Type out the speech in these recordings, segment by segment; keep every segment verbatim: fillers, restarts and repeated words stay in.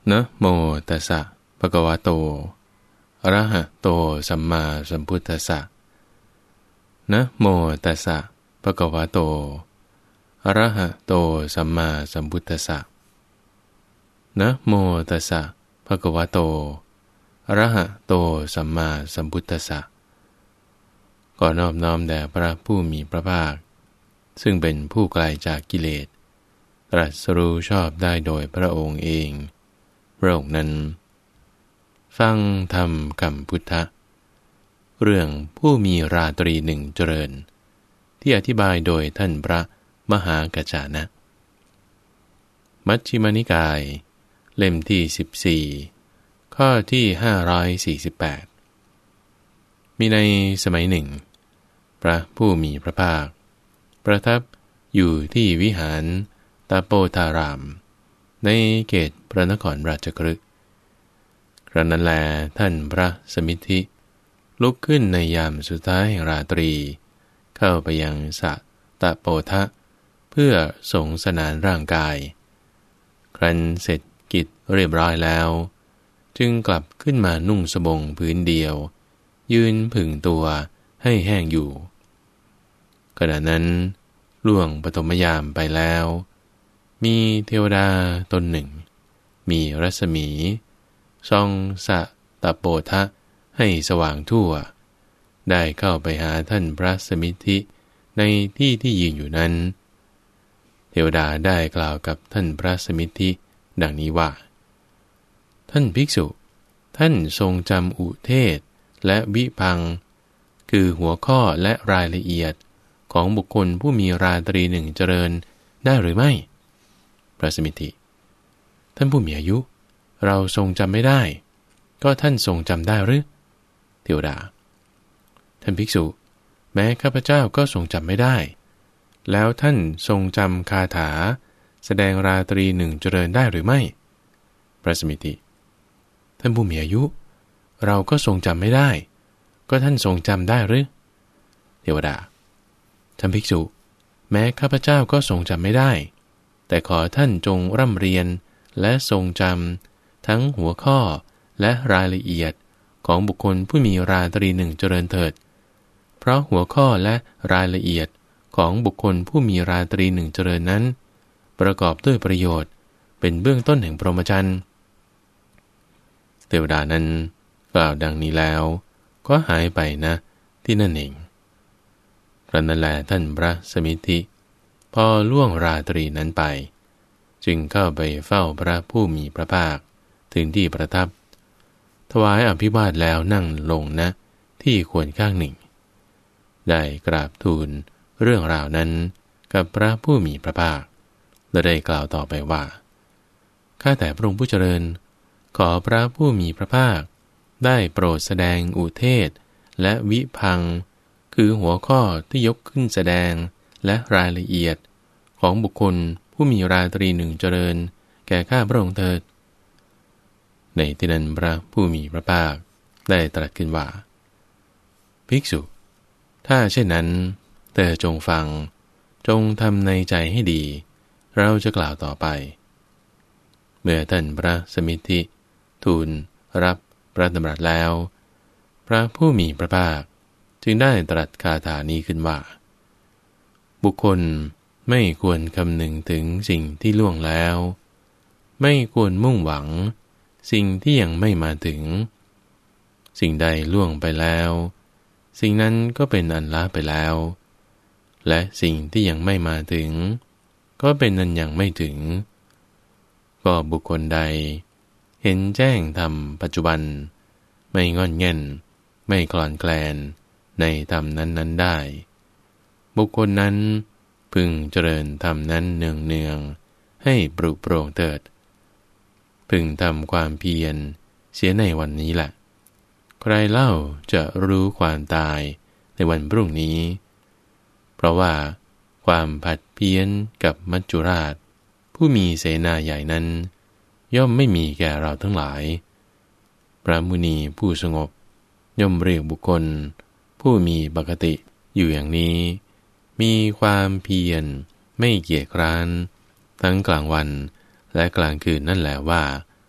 นะโมตัสสะภะคะวะโตอะระหะโตสัมมาสัมพุทธัสสะนะโมตัสสะภะคะวะโตอะระหะโตสัมมาสัมพุทธัสสะนะโมตัสสะภะคะวะโตอะระหะโตสัมมาสัมพุทธัสสะขอนอบน้อมแด่พระผู้มีพระภาคซึ่งเป็นผู้ไกลจากกิเลสตรัสรู้ชอบได้โดยพระองค์เองพระองค์นั้นฟังธรรมคำพุทธะเรื่องผู้มีราตรีหนึ่งเจริญที่อธิบายโดยท่านพระมหากัจจานะมัชฌิมานิกายเล่มที่สิบสี่ข้อที่ห้าร้อยสี่สิบแปดมีในสมัยหนึ่งพระผู้มีพระภาคประทับอยู่ที่วิหารตาโปธารามในเขตพระนครราชคฤห์ครั้นนั้นแลท่านพระสมิทธิลุกขึ้นในยามสุดท้ายแห่งราตรีเข้าไปยังสะตะโปทะเพื่อสงสนานร่างกายครั้นเสร็จกิจเรียบร้อยแล้วจึงกลับขึ้นมานุ่งสบงพื้นเดียวยืนผึ่งตัวให้แห้งอยู่ขณะนั้นล่วงปฐมยามไปแล้วมีเทวดาตนหนึ่งมีรัศมีส่องสะตะโปทะให้สว่างทั่วได้เข้าไปหาท่านพระสมิทธิในที่ที่ยืนอยู่นั้นเทวดาได้กล่าวกับท่านพระสมิทธิดังนี้ว่าท่านภิกษุท่านทรงจำอุเทศและวิพังค์คือหัวข้อและรายละเอียดของบุคคลผู้มีราตรีหนึ่งเจริญได้หรือไม่พระสมิทธิท่านผู้มีอายุเราทรงจำไม่ได้ก็ท่านทรงจำได้หรือเทวดาท่านภิกษุแม้ข้าพเจ้าก็ทรงจำไม่ได้แล้วท่านทรงจำคาถาแสดงราตรีหนึ่งเจริญได้หรือไม่พระสมิทธิท่านผู้มีอายุเราก็ทรงจำไม่ได้ก็ท่านทรงจำได้หรือเทวดาท่านภิกษุแม้ข้าพเจ้าก็ทรงจำไม่ได้แต่ขอท่านจงร่ำเรียนและทรงจำทั้งหัวข้อและรายละเอียดของบุคคลผู้มีราตรีหนึ่งเจริญเถิดเพราะหัวข้อและรายละเอียดของบุคคลผู้มีราตรีหนึ่งเจริญนั้นประกอบด้วยประโยชน์เป็นเบื้องต้นแห่งพรหมจรรย์เทวดานั้นกล่าวดังนี้แล้วก็หายไปนะที่นั่นเองครั้นนั้นแลท่านพระสมิทธิพอล่วงราตรีนั้นไปจึงเข้าไปเฝ้าพระผู้มีพระภาคถึงที่ประทับถวายอภิวาทแล้วนั่งลงณที่ควรข้างหนึ่งได้กราบทูลเรื่องราวนั้นกับพระผู้มีพระภาคและได้กล่าวต่อไปว่าข้าแต่พระองค์ผู้เจริญขอพระผู้มีพระภาคได้โปรดแสดงอุเทศและวิพังค์คือหัวข้อที่ยกขึ้นแสดงและรายละเอียดของบุคคลผู้มีราตรีหนึ่งเจริญแก่ข้าพระองค์เถิดในที่นั้นพระผู้มีพระภาคได้ตรัสขึ้นว่าภิกษุถ้าเช่นนั้นเธอจงฟังจงทำในใจให้ดีเราจะกล่าวต่อไปเมื่อท่านพระสมิทธิทูลรับพระดำรัสแล้วพระผู้มีพระภาคจึงได้ตรัสคาถานี้ขึ้นว่าบุคคลไม่ควรคำนึงถึงสิ่งที่ล่วงแล้วไม่ควรมุ่งหวังสิ่งที่ยังไม่มาถึงสิ่งใดล่วงไปแล้วสิ่งนั้นก็เป็นอันละไปแล้วและสิ่งที่ยังไม่มาถึงก็เป็นอันยังไม่ถึงก็บุคคลใดเห็นแจ้งธรรมปัจจุบันไม่งอนแง่นไม่คลอนแคลนในธรรมนั้นๆได้บุคคลนั้นพึงเจริญธรรมนั้นเนืองๆให้ปรุโปร่งเถิดพึงทำความเพียรเสียในวันนี้แหละใครเล่าจะรู้ความตายในวันพรุ่งนี้เพราะว่าความผัดเพี้ยนกับมัจจุราชผู้มีเสนาใหญ่นั้นย่อมไม่มีแก่เราทั้งหลายพระมุนีผู้สงบย่อมเรียกบุคคลผู้มีปกติอยู่อย่างนี้มีความเพียรไม่เกียจคร้านทั้งกลางวันและกลางคืนนั่นแหละว่า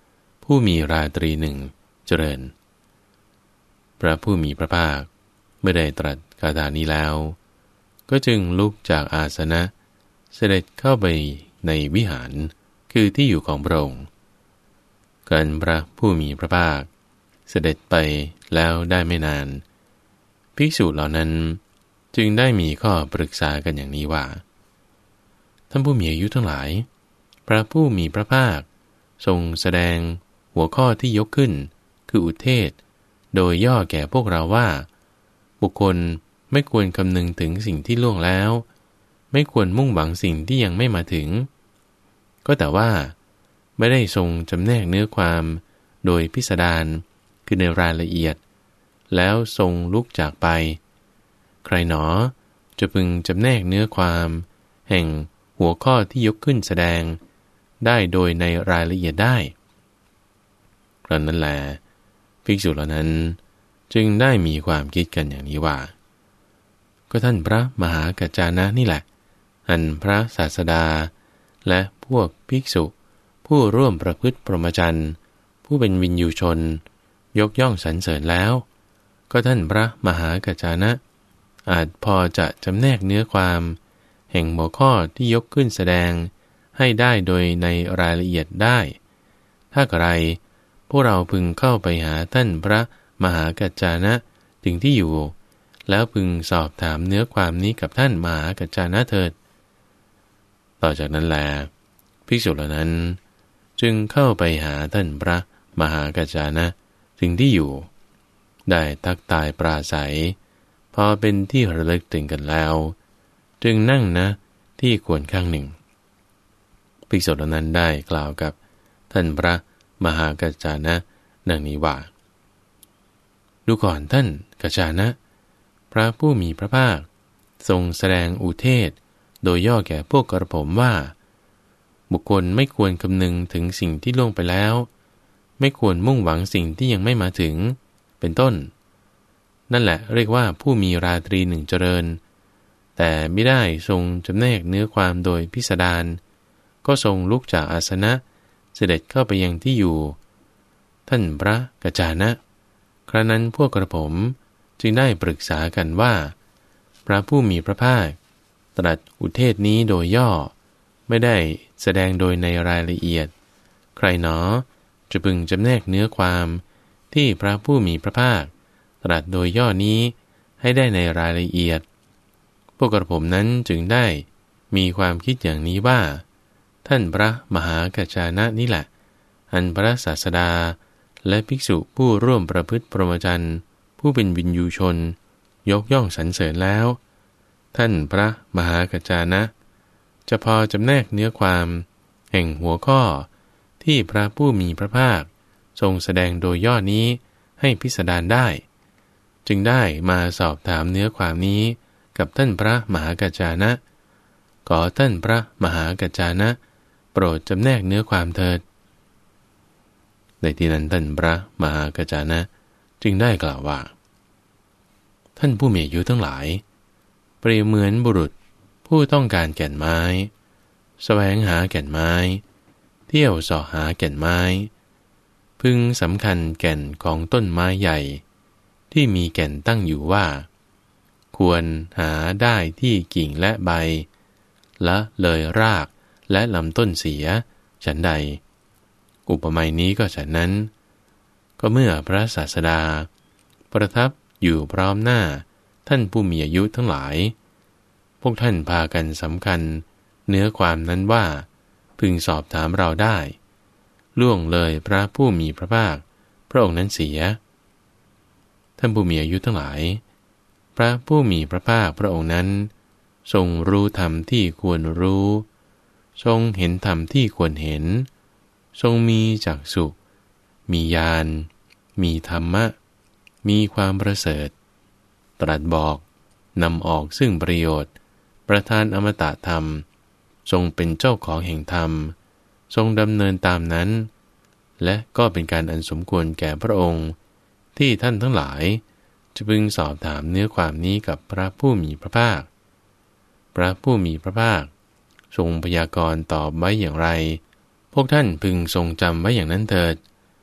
ผู้มีราตรีหนึ่งเจริญพระผู้มีพระภาคเมื่อได้ตรัสคาถานี้แล้วก็จึงลุกจากอาสนะเสด็จเข้าไปในวิหารคือที่อยู่ของพระองค์กันพระผู้มีพระภาคเสด็จไปแล้วได้ไม่นานภิกษุเหล่านั้นจึงได้มีข้อปรึกษากันอย่างนี้ว่าท่านผู้มีอายุทั้งหลายพระผู้มีพระภาคทรงแสดงหัวข้อที่ยกขึ้นคืออุเทศโดยย่อแก่พวกเราว่าบุคคลไม่ควรคำนึงถึงสิ่งที่ล่วงแล้วไม่ควรมุ่งหวังสิ่งที่ยังไม่มาถึงก็แต่ว่าไม่ได้ทรงจำแนกเนื้อความโดยพิสดารคือในรายละเอียดแล้วทรงลุกจากไปใครหนอจะพึงจำแนกเนื้อความแห่งหัวข้อที่ยกขึ้นแสดงได้โดยในรายละเอียดได้ครั้นนั้นแลภิกษุเหล่านั้นจึงได้มีความคิดกันอย่างนี้ว่าก็ท่านพระมหากัจจานะนี่แหละอันพระศาสดาและพวกภิกษุผู้ร่วมประพฤติพรหมจรรย์ผู้เป็นวินยูชนยกย่องสรรเสริญแล้วก็ท่านพระมหากัจจานะอาจพอจะจำแนกเนื้อความแห่งหัวข้อที่ยกขึ้นแสดงให้ได้โดยในรายละเอียดได้ถ้าใครพวกเราพึงเข้าไปหาท่านพระมหากัจจานะถึงที่อยู่แล้วพึงสอบถามเนื้อความนี้กับท่านมหากัจจานะเถิดต่อจากนั้นแลภิกษุเหล่านั้นจึงเข้าไปหาท่านพระมหากัจจานะถึงที่อยู่ได้ทักทายปราศัยพอเป็นที่ระลึกถึงกันแล้วจึงนั่งนะที่ควรข้างหนึ่งภิกษุเหล่านั้นได้กล่าวกับท่านพระมหากัจจานะดังนี้ว่าดูก่อนท่านกัจจานะพระผู้มีพระภาคทรงแสดงอุเทศโดยย่อแก่พวกกระผมว่าบุคคลไม่ควรคำนึงถึงสิ่งที่ล่วงไปแล้วไม่ควรมุ่งหวังสิ่งที่ยังไม่มาถึงเป็นต้นนั่นแหละเรียกว่าผู้มีราตรีหนึ่งเจริญแต่ไม่ได้ทรงจำแนกเนื้อความโดยพิสดารก็ทรงลุกจากอาสนะเสด็จเข้าไปยังที่อยู่ท่านพระกัจจานะครั้งนั้นพวกกระผมจึงได้ปรึกษากันว่าพระผู้มีพระภาคตรัสอุเทศนี้โดยย่อไม่ได้แสดงโดยในรายละเอียดใครหนอจะพึงจำแนกเนื้อความที่พระผู้มีพระภาคตรัสโดยย่อนี้ให้ได้ในรายละเอียดพวกกระผมนั้นจึงได้มีความคิดอย่างนี้ว่าท่านพระมหากัจจานะนี่แหละอันพระศาสดาและภิกษุผู้ร่วมประพฤติพรหมจรรย์ผู้เป็นวินยูชนยกย่องสรรเสริญแล้วท่านพระมหากัจจานะจะพอจำแนกเนื้อความแห่งหัวข้อที่พระผู้มีพระภาคทรงแสดงโดยย่อนี้ให้พิสดารได้จึงได้มาสอบถามเนื้อความนี้กับท่านพระมหากัจจานะขอท่านพระมหากัจจานะโปรดจำแนกเนื้อความเถิดในที่นั้นท่านพระมหากัจจานะจึงได้กล่าวว่าท่านผู้มีอายุทั้งหลายเปรียบเหมือนบุรุษผู้ต้องการแก่นไม้แสวงหาแก่นไม้เที่ยวเสาะหาแก่นไม้พึงสำคัญแก่นของต้นไม้ใหญ่ที่มีแก่นตั้งอยู่ว่าควรหาได้ที่กิ่งและใบละเลยรากและลำต้นเสียฉันใดอุปมานี้ก็ฉันนั้นก็เมื่อพระศาสดาประทับอยู่พร้อมหน้าท่านผู้มีอายุทั้งหลายพวกท่านพากันสำคัญเนื้อความนั้นว่าพึงสอบถามเราได้ล่วงเลยพระผู้มีพระภาคพระองค์นั้นเสียท่านผู้มีอายุทั้งหลายพระผู้มีพระภาคพระองค์นั้นทรงรู้ธรรมที่ควรรู้ทรงเห็นธรรมที่ควรเห็นทรงมีจักษุมีญาณมีธรรมะมีความประเสริฐตรัสบอกนำออกซึ่งประโยชน์ประทานอมตะธรรมทรงเป็นเจ้าของแห่งธรรมทรงดำเนินตามนั้นและก็เป็นการอันสมควรแก่พระองค์ที่ท่านทั้งหลายจะพึงสอบถามเนื้อความนี้กับพระผู้มีพระภาคพระผู้มีพระภาคทรงพยากรณ์ตอบไว้อย่างไรพวกท่านพึงทรงจำไว้อย่างนั้นเถิด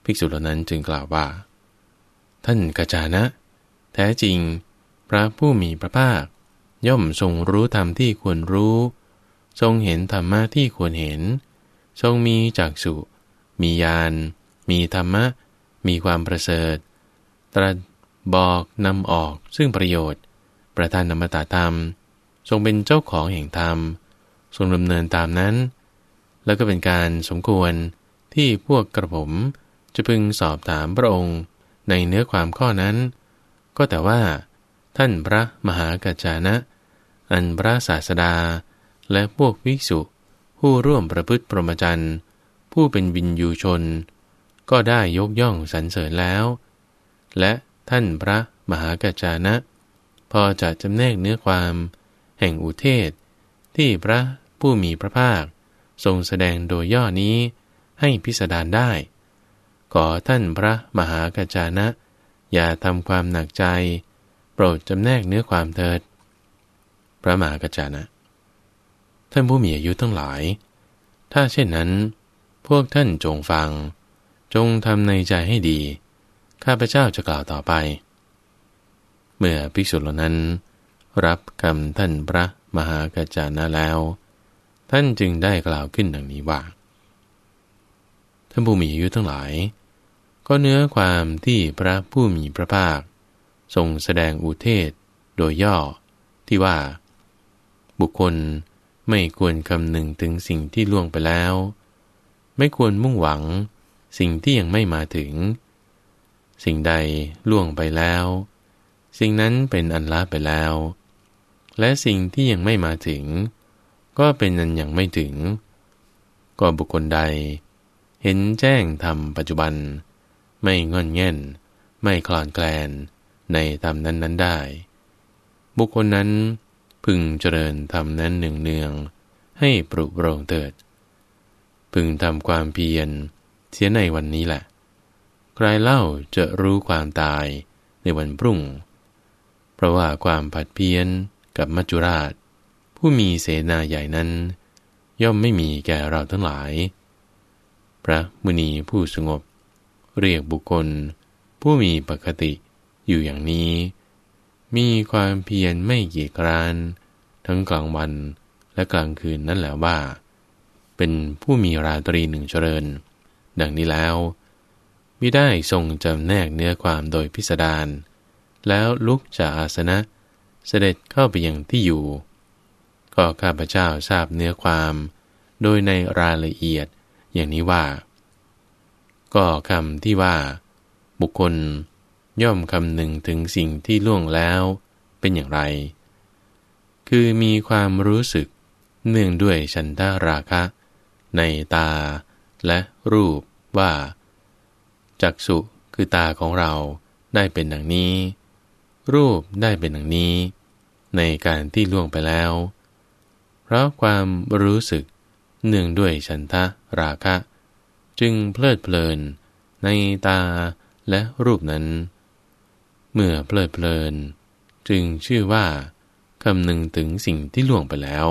ภิกษุเหล่านั้นจึงกล่าวว่าท่านกัจจานะแท้จริงพระผู้มีพระภาคย่อมทรงรู้ธรรมที่ควรรู้ทรงเห็นธรรมะที่ควรเห็นทรงมีจักษุมีญาณมีธรรมะมีความประเสริฐตรัสบอกนำออกซึ่งประโยชน์ประทานอมตะธรรมทรงเป็นเจ้าของแห่งธรรมทรงดำเนินตามนั้นแล้วก็เป็นการสมควรที่พวกกระผมจะพึงสอบถามพระองค์ในเนื้อความข้อนั้นก็แต่ว่าท่านพระมหากัจจานะอันพระศาสดาและพวกภิกษุผู้ร่วมประพฤติพรหมจรรย์ผู้เป็นวินยูชนก็ได้ยกย่องสรรเสริญแล้วและท่านพระมหากัจจานะพอจะจำแนกเนื้อความแห่งอุเทศที่พระผู้มีพระภาคทรงแสดงโดยย่อนี้ให้พิสดารได้ขอท่านพระมหากัจจานะอย่าทำความหนักใจโปรดจำแนกเนื้อความเถิดพระมหากัจจานะท่านผู้มีอายุทั้งหลายถ้าเช่นนั้นพวกท่านจงฟังจงทำในใจให้ดีข้าพเจ้าจะกล่าวต่อไปเมื่อภิกษุเหล่านั้นรับคำท่านพระมหากัจจานะแล้วท่านจึงได้กล่าวขึ้นดังนี้ว่าท่านผู้มีอายุทั้งหลายก็เนื้อความที่พระผู้มีพระภาคทรงแสดงอุเทศโดยย่อที่ว่าบุคคลไม่ควรคำนึงถึงสิ่งที่ล่วงไปแล้วไม่ควรมุ่งหวังสิ่งที่ยังไม่มาถึงสิ่งใดล่วงไปแล้วสิ่งนั้นเป็นอันละไปแล้วและสิ่งที่ยังไม่มาถึงก็เป็นอันยังไม่ถึงก็บุคคลใดเห็นแจ้งธรรมปัจจุบันไม่งอนแง่นไม่คลอนแคลนในธรรมนั้นๆได้บุคคลนั้นพึงเจริญธรรมนั้นเนืองๆให้ปรุโปร่งเถิดพึงทำความเพียรเสียในวันนี้แหละใครเล่าจะรู้ความตายในวันพรุ่งเพราะว่าความผัดเพี้ยนกับมัจจุราชผู้มีเสนาใหญ่นั้นย่อมไม่มีแก่เราทั้งหลายพระมุนีผู้สงบเรียกบุคคลผู้มีปกติอยู่อย่างนี้มีความเพียรไม่เกียจคร้านทั้งกลางวันและกลางคืนนั่นแหละว่าเป็นผู้มีราตรีหนึ่งเจริญดังนี้แล้วมิได้ทรงจำแนกเนื้อความโดยพิสดารแล้วลุกจากอาสนะเสด็จเข้าไปยังที่อยู่ก็ข้าพเจ้าทราบเนื้อความโดยในรายละเอียดอย่างนี้ว่าก็คำที่ว่าบุคคลย่อมคำนึงถึงสิ่งที่ล่วงแล้วเป็นอย่างไรคือมีความรู้สึกเนื่องด้วยฉันทราคะในตาและรูปว่าจักษุคือตาของเราได้เป็นดังนี้รูปได้เป็นดังนี้ในการที่ล่วงไปแล้วเพราะความรู้สึกเนื่องด้วยฉันทราคะจึงเพลิดเพลินในตาและรูปนั้นเมื่อเพลิดเพลินจึงชื่อว่าคำนึงถึงสิ่งที่ล่วงไปแล้ว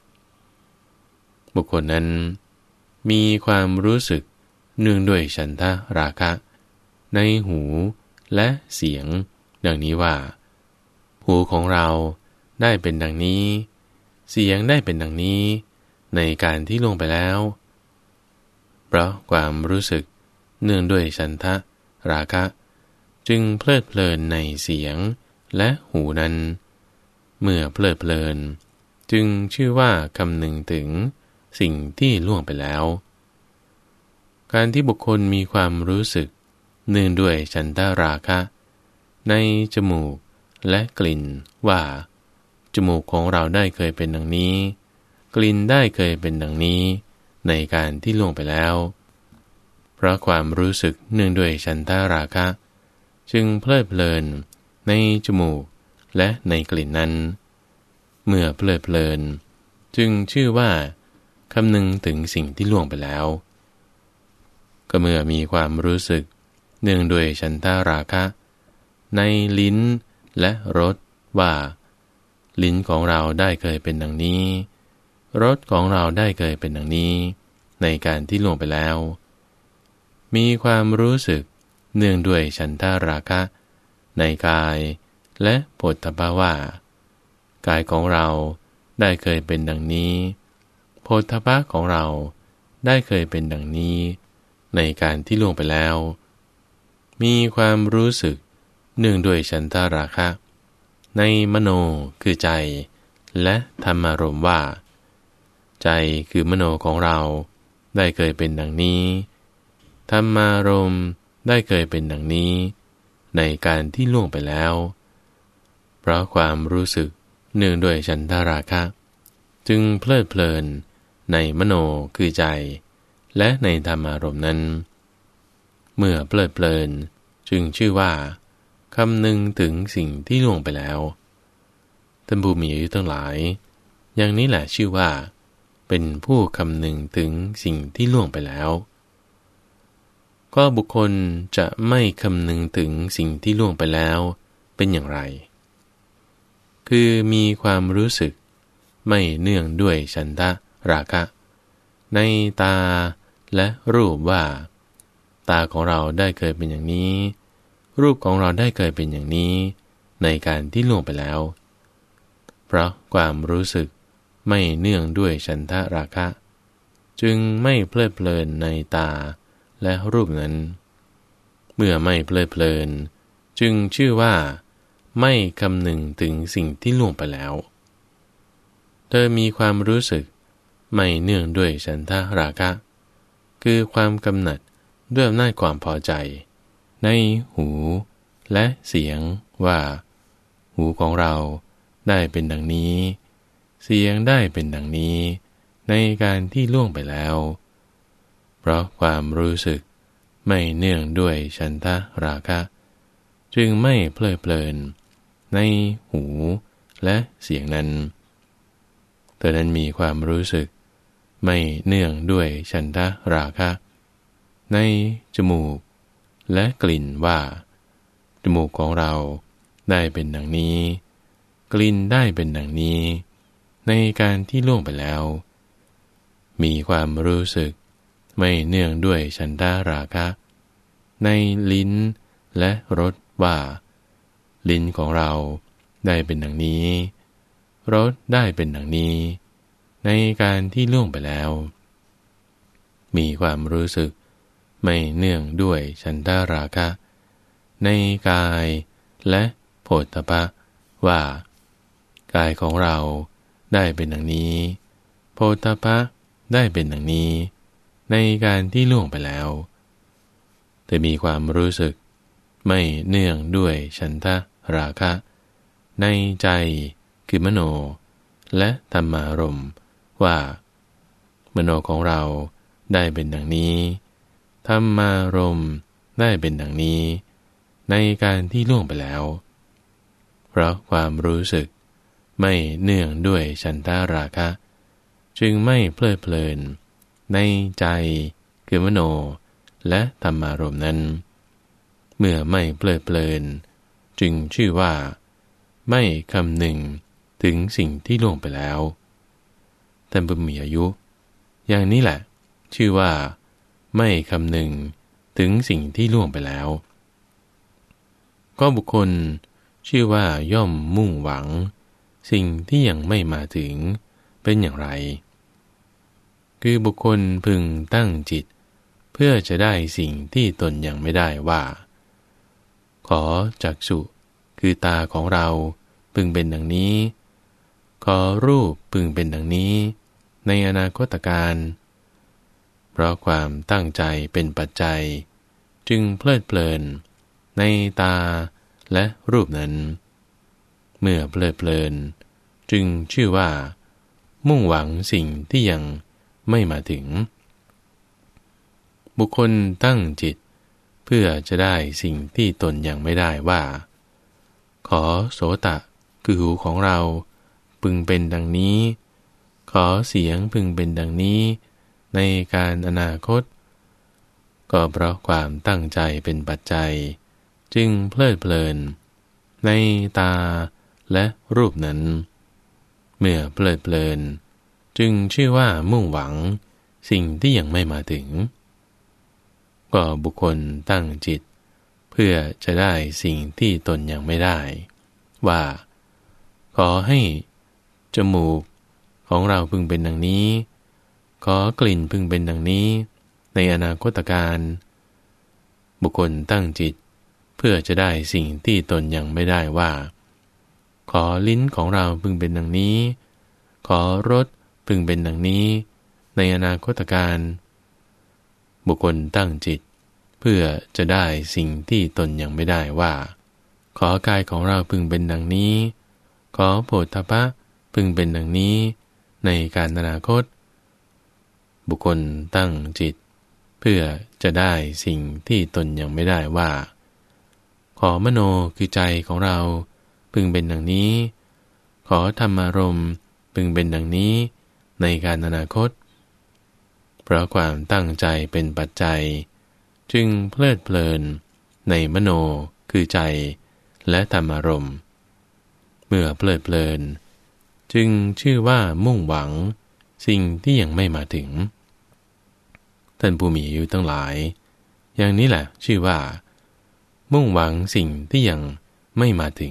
บุคคลนั้นมีความรู้สึกเนื่องด้วยฉันทราคะในหูและเสียงดังนี้ว่าหูของเราได้เป็นดังนี้เสียงได้เป็นดังนี้ในการที่ล่วงไปแล้วเพราะความรู้สึกเนื่องด้วยฉันทราคะจึงเพลิดเพลินในเสียงและหูนั้นเมื่อเพลิดเพลินจึงชื่อว่าคำนึงถึงสิ่งที่ล่วงไปแล้วการที่บุคคลมีความรู้สึกเนื่องด้วยฉันทราคะในจมูกและกลิ่นว่าจมูกของเราได้เคยเป็นดังนี้กลิ่นได้เคยเป็นดังนี้ในการที่ล่วงไปแล้วเพราะความรู้สึกเนื่องด้วยฉันทราคะจึงเพลิดเพลินในจมูกและในกลิ่นนั้นเมื่อเพลิดเพลินจึงชื่อว่าคำนึงถึงสิ่งที่ล่วงไปแล้วก็เมื่อมีความรู้สึกเนื่องด้วยฉันทราคะในลิ้นและรสว่าลิ้นของเราได้เคยเป็นดังนี้รสของเราได้เคยเป็นดังนี้ในการที่ล่วงไปแล้วมีความรู้สึกเนื่องด้วยฉันทราคะในกายและโผฏฐัพพะว่ากายของเราได้เคยเป็นดังนี้โผฏฐัพพะของเราได้เคยเป็นดังนี้ในการที่ล่วงไปแล้วมีความรู้สึกเนื่องด้วยฉันทราคะในมโนคือใจและธรรมารมณ์ว่าใจคือมโนของเราได้เคยเป็นดังนี้ธรรมารมณ์ได้เคยเป็นดังนี้ในการที่ล่วงไปแล้วเพราะความรู้สึกเนื่องด้วยฉันทราคะจึงเพลิดเพลินในมโนคือใจและในธรรมารมณ์นั้นเมื่อเพลิดเพลินจึงชื่อว่าคำนึงถึงสิ่งที่ล่วงไปแล้วท่านผู้มีอายุทั้งหลายอย่างนี้แหละชื่อว่าเป็นผู้คำนึงถึงสิ่งที่ล่วงไปแล้วก็บุคคลจะไม่คำนึงถึงสิ่งที่ล่วงไปแล้วเป็นอย่างไรคือมีความรู้สึกไม่เนื่องด้วยฉันทราคะในตาและรูปว่าตาของเราได้เคยเป็นอย่างนี้รูปของเราได้เคยเป็นอย่างนี้ในการที่ล่วงไปแล้วเพราะความรู้สึกไม่เนื่องด้วยฉันทราคะจึงไม่เพลิดเพลินในตาและรูปนั้นเมื่อไม่เพลิดเพลินจึงชื่อว่าไม่คำนึงถึงสิ่งที่ล่วงไปแล้วเธอมีความรู้สึกไม่เนื่องด้วยฉันทราคะคือความกำหนัดด้วยอำนาจความพอใจในหูและเสียงว่าหูของเราได้เป็นดังนี้เสียงได้เป็นดังนี้ในการที่ล่วงไปแล้วเพราะความรู้สึกไม่เนื่องด้วยฉันทราคะจึงไม่เพลิดเพลินในหูและเสียงนั้นเธอนั้นมีความรู้สึกไม่เนื่องด้วยฉันทราคะในจมูกและกลิ่นว่าจมูกของเราได้เป็นดังนี้กลิ่นได้เป็นดังนี้ในการที่ล่วงไปแล้วมีความรู้สึกไม่เนื่องด้วยฉันทราคะในลิ้นและรสว่าลิ้นของเราได้เป็นดังนี้รสได้เป็นดังนี้ในการที่ล่วงไปแล้วมีความรู้สึกไม่เนื่องด้วยฉันทราคะในกายและโผฏฐัพพะว่ากายของเราได้เป็นดังนี้โผฏฐัพพะได้เป็นดังนี้ในการที่ล่วงไปแล้วแต่มีความรู้สึกไม่เนื่องด้วยฉันทราคะในใจคือมโนและธรรมารมณ์ว่ามโนของเราได้เป็นดังนี้ธรรมารมณ์ได้เป็นดังนี้ในการที่ล่วงไปแล้วเพราะความรู้สึกไม่เนื่องด้วยฉันทราคะจึงไม่เพลิดเพลินในใจคือมโนและธรรมารมณ์นั้นเมื่อไม่เพลิดเพลินจึงชื่อว่าไม่คำนึงถึงสิ่งที่ล่วงไปแล้วท่านผู้มีอายุอย่างนี้แหละชื่อว่าไม่คำนึงถึงสิ่งที่ล่วงไปแล้วก็บุคคลชื่อว่าย่อมมุ่งหวังสิ่งที่ยังไม่มาถึงเป็นอย่างไรคือบุคคลพึงตั้งจิตเพื่อจะได้สิ่งที่ตนยังไม่ได้ว่าขอจักษุคือตาของเราพึงเป็นดังนี้ขอรูปพึงเป็นดังนี้ในอนาคตการเพราะความตั้งใจเป็นปัจจัยจึงเพลิดเพลินในตาและรูปนั้นเมื่อเพลิดเพลินจึงชื่อว่ามุ่งหวังสิ่งที่ยังไม่มาถึงบุคคลตั้งจิตเพื่อจะได้สิ่งที่ตนยังไม่ได้ว่าขอโสตะคือหูของเราพึงเป็นดังนี้ขอเสียงพึงเป็นดังนี้ในการอนาคตก็เพราะความตั้งใจเป็นปัจจัยจึงเพลิดเพลินในตาและรูปนั้นเมื่อเพลิดเพลินจึงชื่อว่ามุ่งหวังสิ่งที่ยังไม่มาถึงก็บุคคลตั้งจิตเพื่อจะได้สิ่งที่ตนยังไม่ได้ว่าขอให้จมูกของเราพึงเป็นดังนี้ขอกลิ่นพึงเป็นดังนี้ในอนาคตการบุคคลตั้งจิตเพื่อจะได้สิ่งที่ตนยังไม่ได้ว่าขอลิ้นของเราพึงเป็นดังนี้ขอรสพึงเป็นดังนี้ในอนาคตการบุคคลตั้งจิตเพื่อจะได้สิ่งที่ตนยังไม่ได้ว่าขอกายของเราพึงเป็นดังนี้ขอโผฏฐัพพะพึงเป็นดังนี้ในการอนาคตบุคคลตั้งจิตเพื่อจะได้สิ่งที่ตนยังไม่ได้ว่าขอมโนคือใจของเราพึงเป็นดังนี้ขอธรรมารมณ์พึงเป็นดังนี้ในการอนาคตเพราะความตั้งใจเป็นปัจจัยจึงเพลิดเพลินในมโนคือใจและธรรมารมณ์เมื่อเพลิดเพลินจึงชื่อว่ามุ่งหวังสิ่งที่ยังไม่มาถึงท่านผู้มีอายุทั้งหลายอย่างนี้แหละชื่อว่ามุ่งหวังสิ่งที่ยังไม่มาถึง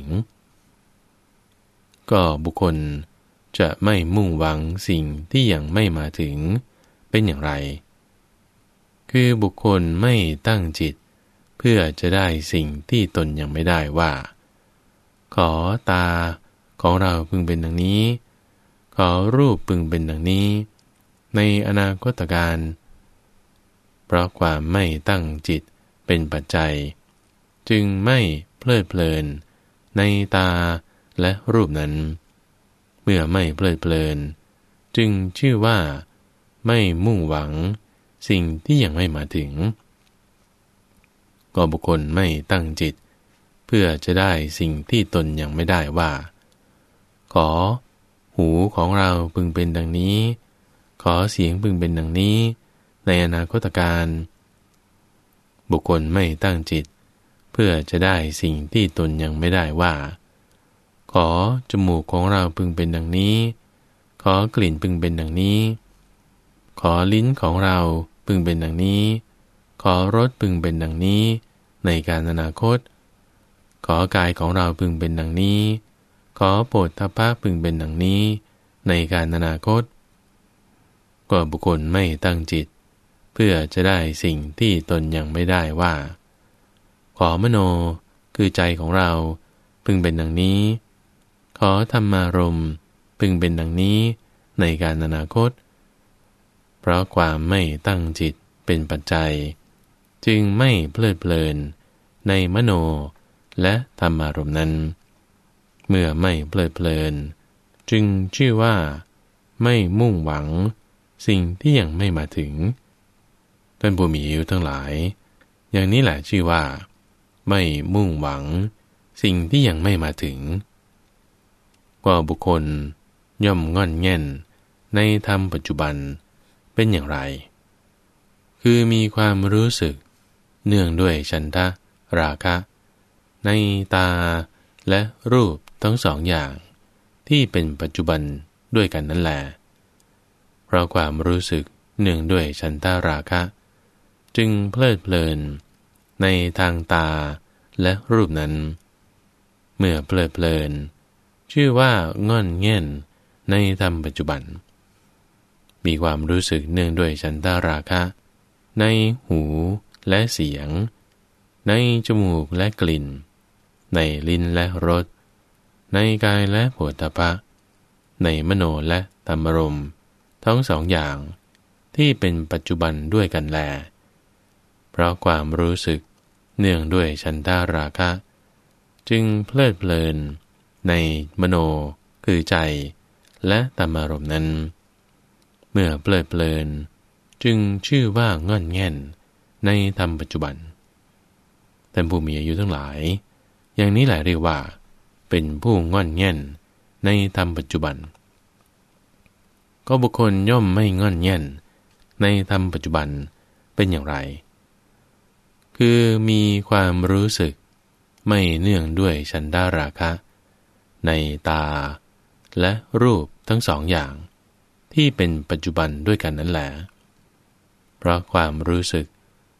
ก็บุคคลจะไม่มุ่งหวังสิ่งที่ยังไม่มาถึงเป็นอย่างไรคือบุคคลไม่ตั้งจิตเพื่อจะได้สิ่งที่ตนยังไม่ได้ว่าขอตาของเราพึงเป็นดังนี้ขอรูปพึงเป็นดังนี้ในอนาคตการเพราะความไม่ตั้งจิตเป็นปัจจัยจึงไม่เพลิดเพลินในตาและรูปนั้นเมื่อไม่เพลิดเพลินจึงชื่อว่าไม่มุ่งหวังสิ่งที่ยังไม่มาถึงก็บุคคลไม่ตั้งจิตเพื่อจะได้สิ่งที่ตนยังไม่ได้ว่าขอหูของเราพึงเป็นดังนี้ขอเสียงพึงเป็นดังนี้ในอนาคตการบุคคลไม่ตั้งจิตเพื่อจะได้สิ่งที่ตนยังไม่ได้ว่าขอจมูกของเราพึงเป็นดังนี้ขอกลิ่นพึงเป็นดังนี้ขอลิ้นของเราพึงเป็นดังนี้ขอรสพึงเป็นดังนี้ในการอนาคตขอกายของเราพึงเป็นดังนี้ขอโผฏฐัพพะพึงเป็นดังนี้ในการอนาคตก็บุคคลไม่ตั้งจิตเพื่อจะได้สิ่งที่ตนยังไม่ได้ว่าขอมโนคือใจของเราพึงเป็นดังนี้ขอธรรมารมณ์พึงเป็นดังนี้ในการอนาคตเพราะความไม่ตั้งจิตเป็นปัจจัยจึงไม่เพลิดเพลินในมโนและธรรมารมณ์นั้นเมื่อไม่เพลิดเพลินจึงชื่อว่าไม่มุ่งหวังสิ่งที่ยังไม่มาถึงท่านผู้มีอายุทั้งหลายอย่างนี้แหละชื่อว่าไม่มุ่งหวังสิ่งที่ยังไม่มาถึงก็บุคคลย่อมงอนแง่นในธรรมปัจจุบันเป็นอย่างไรคือมีความรู้สึกเนื่องด้วยฉันทะราคะในตาและรูปทั้งสองอย่างที่เป็นปัจจุบันด้วยกันนั่นแหละเพราะความรู้สึกเนื่องด้วยฉันทะราคะจึงเพลิดเพลินในทางตาและรูปนั้นเมื่อเพลิดเพลินชื่อว่างอนแง่นในธรรมปัจจุบันมีความรู้สึกเนื่องด้วยฉันทะราคะในหูและเสียงในจมูกและกลิ่นในลิ้นและรสในกายและโผฏฐัพพะในมโนและธรรมารมณ์ทั้งสองอย่างที่เป็นปัจจุบันด้วยกันแลเพราะความรู้สึกเนื่องด้วยฉันทะราคะจึงเพลิดเพลินในมโนคือใจและธรรมารมณ์นั้นเมื่อเพลิดเพลินจึงชื่อว่างอนแง่นในธรรมปัจจุบันท่านผู้มีอายุทั้งหลายอย่างนี้แหละเรียกว่าเป็นผู้งอนแง่นในธรรมปัจจุบันก็บุคคลย่อมไม่งอนแง่นในธรรมปัจจุบันเป็นอย่างไรคือมีความรู้สึกไม่เนื่องด้วยฉันทะราคะในตาและรูปทั้งสองอย่างที่เป็นปัจจุบันด้วยกันนั่นแหละเพราะความรู้สึก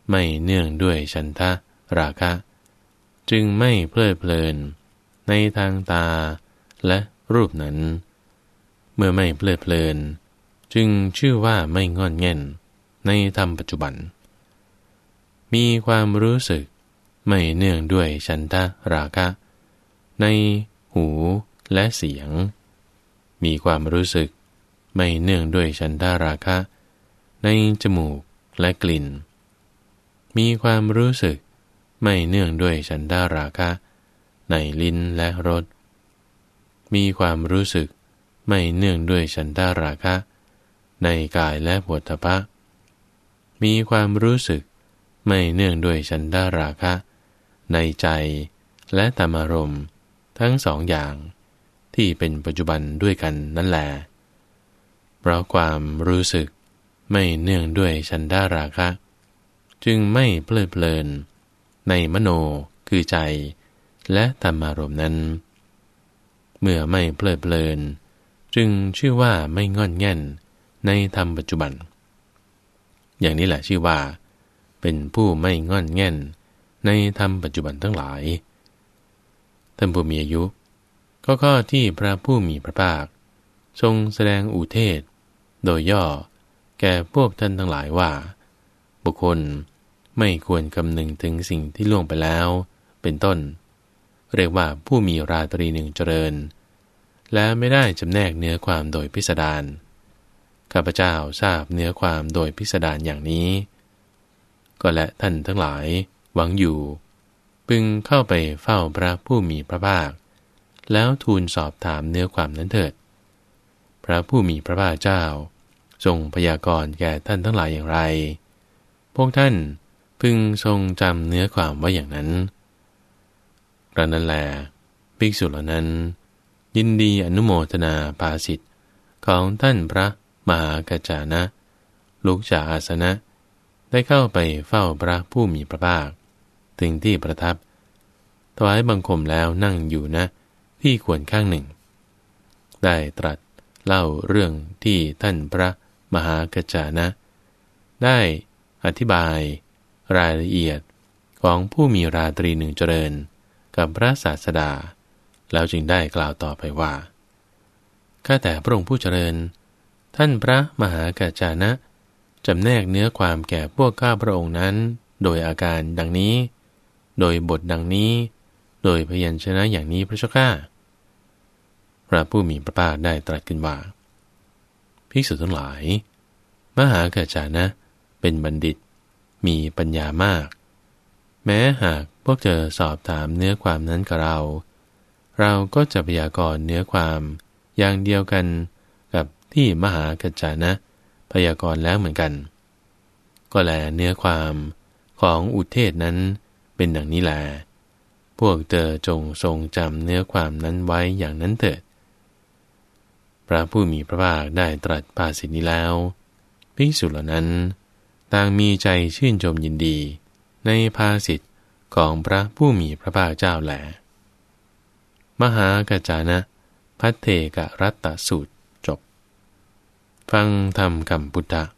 ไม่เนื่องด้วยฉันทะราคะจึงไม่เพลิดเพลินในทางตาและรูปนั้นเมื่อไม่เพลิดเพลินจึงชื่อว่าไม่งอนแง่นในธรรมปัจจุบันมีความรู้สึกไม่เนื่องด้วยฉันทะราคะในหูและเสียงมีความรู้สึกไม่เนื่องด้วยฉันทะราคะในจมูกและกลิ่นมีความรู้สึกไม่เนื่องด้วยฉันทะราคะในลิ้นและรสมีความรู้สึกไม่เนื่องด้วยฉันทะราคะในกายและโผฏฐัพพะมีความรู้สึกไม่เนื่องด้วยฉันทะราคะในใจและธรรมารมณ์ทั้งสองอย่างที่เป็นปัจจุบันด้วยกันนั่นแหละเพราะความรู้สึกไม่เนื่องด้วยฉันทะราคะจึงไม่เพลิดเพลินในมโนคือใจและธรรมารมณ์นั้นเมื่อไม่เพลิดเพลินจึงชื่อว่าไม่งอนแง่นในธรรมปัจจุบันอย่างนี้แหละชื่อว่าเป็นผู้ไม่งอนแง่นในธรรมปัจจุบันทั้งหลายท่านผู้มีอายุก็ข้อที่พระผู้มีพระภาคทรงแสดงอุเทศโดยย่อแก่พวกท่านทั้งหลายว่าบุคคลไม่ควรคำนึงถึงสิ่งที่ล่วงไปแล้วเป็นต้นเรียกว่าผู้มีราตรีหนึ่งเจริญและไม่ได้จำแนกเนื้อความโดยพิสดารข้าพเจ้าทราบเนื้อความโดยพิสดารอย่างนี้ก็และท่านทั้งหลายหวังอยู่พึงเข้าไปเฝ้าพระผู้มีพระภาคแล้วทูลสอบถามเนื้อความนั้นเถิดพระผู้มีพระภาคเจ้าทรงพยากรณ์แก่ท่านทั้งหลายอย่างไรพวกท่านพึงทรงจำเนื้อความไว้อย่างนั้นกระนั้นแลภิกษุเหล่านั้นยินดีอนุโมทนาภาสิทธิ์ของท่านพระมหากัจจานะลุกจากอาสนะได้เข้าไปเฝ้าพระผู้มีพระภาคถึงที่ประทับถวายบังคมแล้วนั่งอยู่ณที่ควรข้างหนึ่งได้ตรัสเล่าเรื่องที่ท่านพระมหากัจจานะได้อธิบายรายละเอียดของผู้มีราตรีหนึ่งเจริญกับพระศาสดาแล้วจึงได้กล่าวต่อไปว่าข้าแต่พระองค์ผู้เจริญท่านพระมหากัจจานะจำแนกเนื้อความแก่พวกข้าพระองค์นั้นโดยอาการดังนี้โดยบทดังนี้โดยพยัญชนะอย่างนี้พระเจ้าข้าพระผู้มีพระภาคได้ตรัสขึ้นว่าภิกษุทั้งหลายมหากัจจานะเป็นบัณฑิตมีปัญญามากแม้หากพวกเธอสอบถามเนื้อความนั้นกับเราเราก็จะพยากรณ์เนื้อความอย่างเดียวกันกับที่มหากัจจานะพยากรณ์แล้วเหมือนกันก็แลเนื้อความของอุเทศนั้นเป็นดังนี้แลพวกเธอจงทรงจำเนื้อความนั้นไว้อย่างนั้นเถิดพระผู้มีพระภาคได้ตรัสภาษิตนี้แล้วภิกษุเหล่านั้นต่างมีใจชื่นชมยินดีในภาษิตของพระผู้มีพระภาคเจ้าแลมหากัจจานะภัทเทกรัตตสูตรจบฟังธรรมคำพุทธ